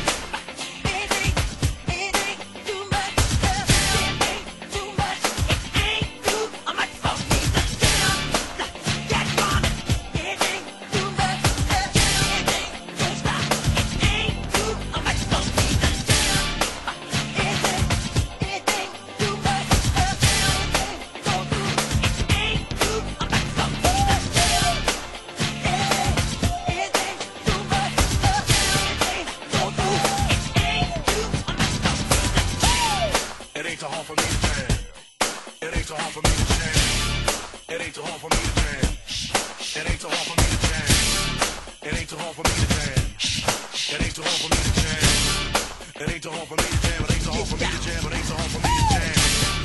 It ain't too hard for me to jam. It ain't too hard for me to jam. It ain't too hard for me to jam. It ain't too hard for me to jam. It ain't too hard for me to jam. It ain't too hard for me to jam. It ain't too hard for me to jam. It ain't too hard for me to jam. It ain't too hard for me to jam.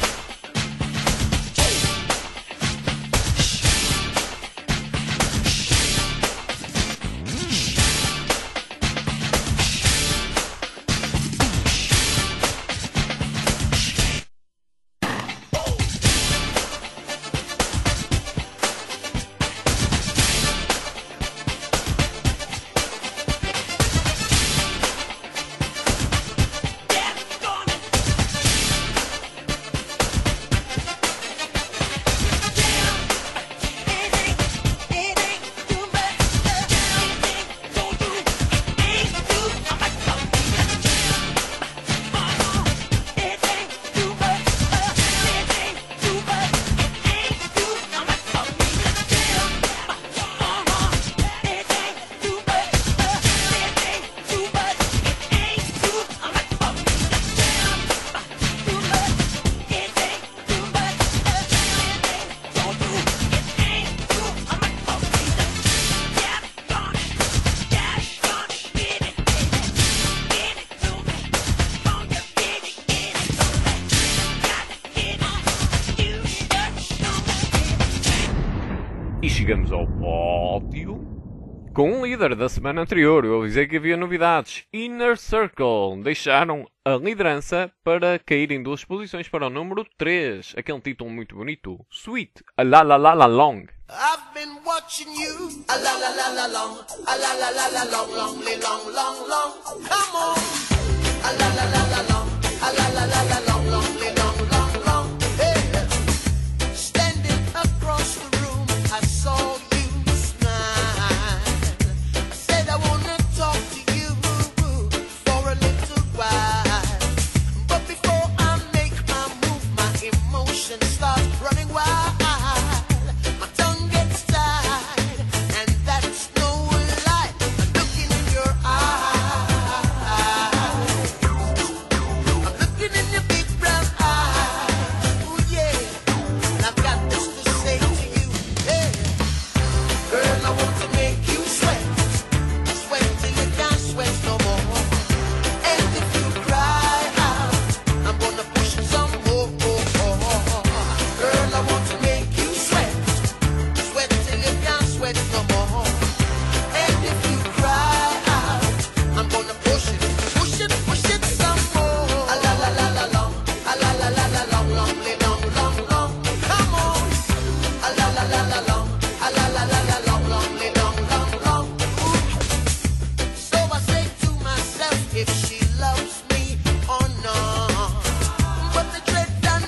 E chegamos ao pódio com um líder da semana anterior. Eu avisei que havia novidades. Inner Circle deixaram a liderança para cair em 2 posições para o número 3. Aquele título muito bonito. Sweet, a la la la la long. I've been watching you, a la la la la long, a la la la la long, long, long, long, long. Come on, a la la la la long, a la la la la long, long, long, long, long. Hey, standing across the room, I saw you smile. I said I wanna talk to you for a little while, but before I make my move, my emotions start running wild.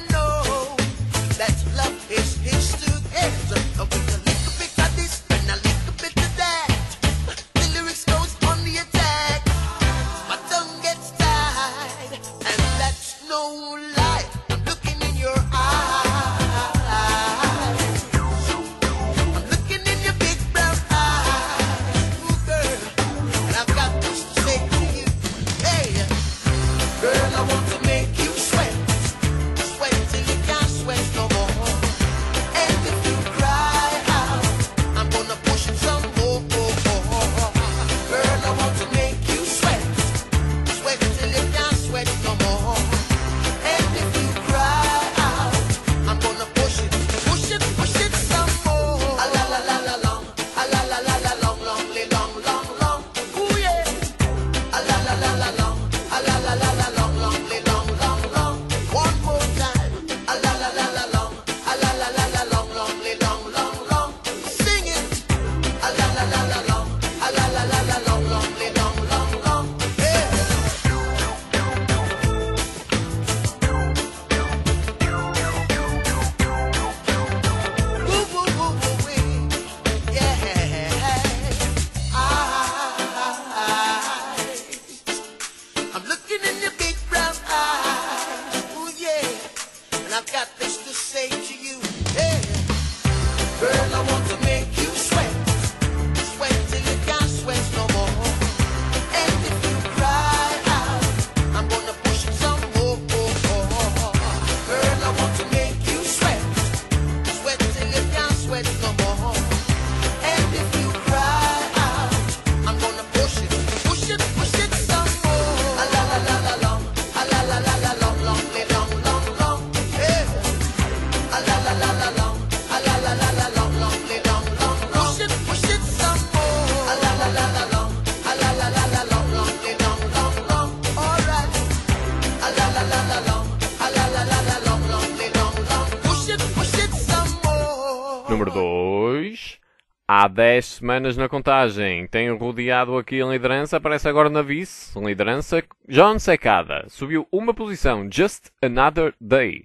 Let's Há 10 semanas na contagem. Tem rodeado aqui a liderança. Aparece agora na vice-liderança. John Secada. Subiu uma posição. Just Another Day.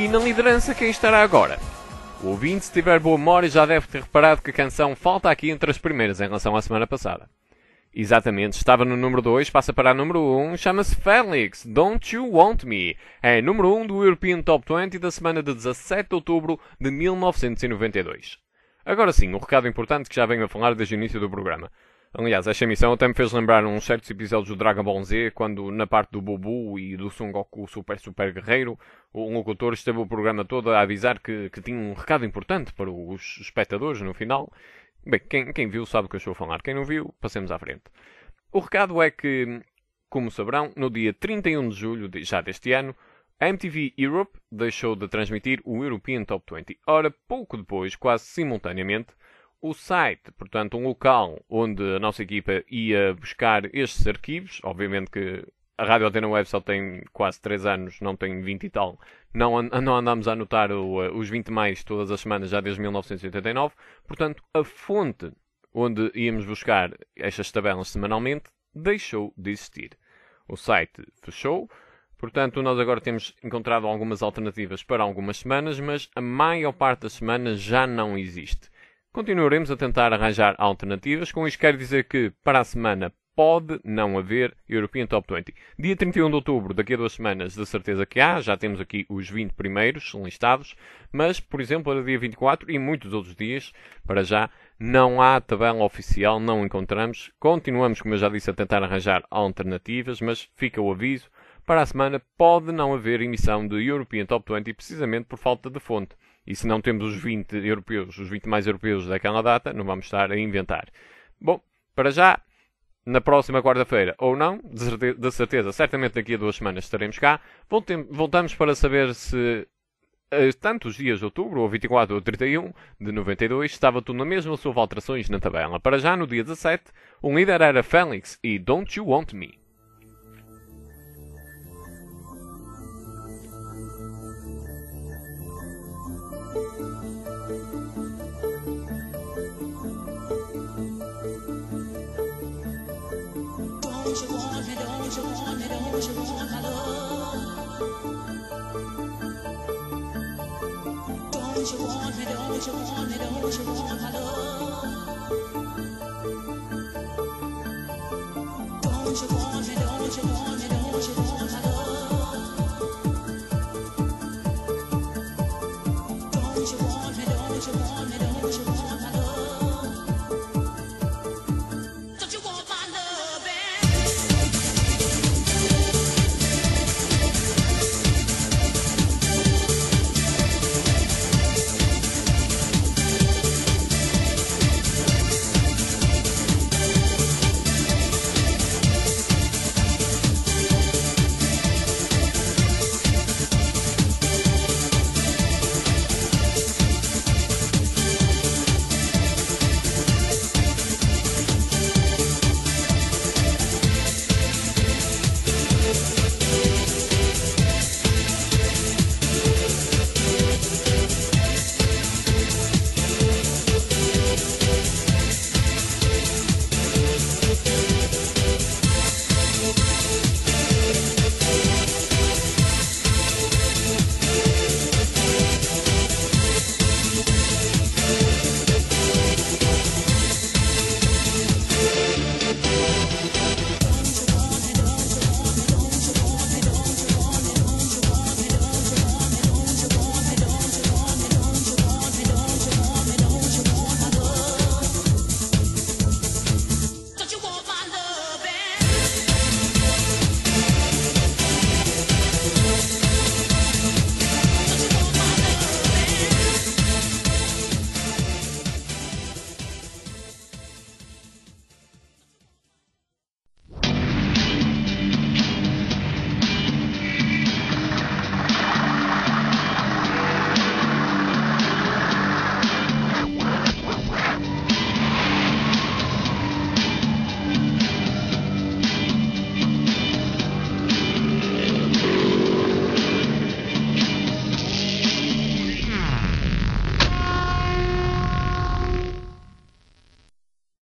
E na liderança quem estará agora? O ouvinte, se tiver boa memória, já deve ter reparado que a canção falta aqui entre as primeiras em relação à semana passada. Exatamente, estava no número 2, passa para a número 1, chama-se Felix, Don't You Want Me. É número 1 do European Top 20 da semana de 17 de outubro de 1992. Agora sim, um recado importante que já venho a falar desde o início do programa. Aliás, esta emissão até me fez lembrar uns certos episódios do Dragon Ball Z, quando na parte do Bubu e do Son Goku Super Guerreiro, o locutor esteve o programa todo a avisar que tinha um recado importante para os espectadores no final. Bem, quem viu sabe o que eu estou a falar. Quem não viu, passemos à frente. O recado é que, como saberão, no dia 31 de julho já deste ano, a MTV Europe deixou de transmitir o European Top 20. Ora, pouco depois, quase simultaneamente, o site, portanto um local onde a nossa equipa ia buscar estes arquivos, obviamente que a Rádio Antena Web só tem quase 3 anos, não tem 20 e tal, não andamos a anotar os 20 mais todas as semanas já desde 1989, portanto a fonte onde íamos buscar estas tabelas semanalmente deixou de existir. O site fechou, portanto nós agora temos encontrado algumas alternativas para algumas semanas, mas a maior parte das semanas já não existe. Continuaremos a tentar arranjar alternativas, com isto quero dizer que para a semana pode não haver European Top 20. Dia 31 de outubro, daqui a 2 semanas, de certeza que há, já temos aqui os 20 primeiros listados, mas, por exemplo, para dia 24 e muitos outros dias, para já, não há tabela oficial, não encontramos. Continuamos, como eu já disse, a tentar arranjar alternativas, mas fica o aviso, para a semana pode não haver emissão de European Top 20, precisamente por falta de fonte. E se não temos os 20 europeus, os 20 mais europeus daquela data, não vamos estar a inventar. Bom, para já, na próxima quarta-feira, ou não, de certeza, certamente daqui a 2 semanas estaremos cá. Voltamos para saber se tantos dias de outubro, ou 24 ou 31 de 92, estava tudo na mesma ou se houve alterações na tabela. Para já, no dia 17, o líder era Felix e Don't You Want Me. Don't you want me, don't you want me, don't you want my love? Don't you want me, don't you want me, don't you want my love? Don't you want me, don't you want me,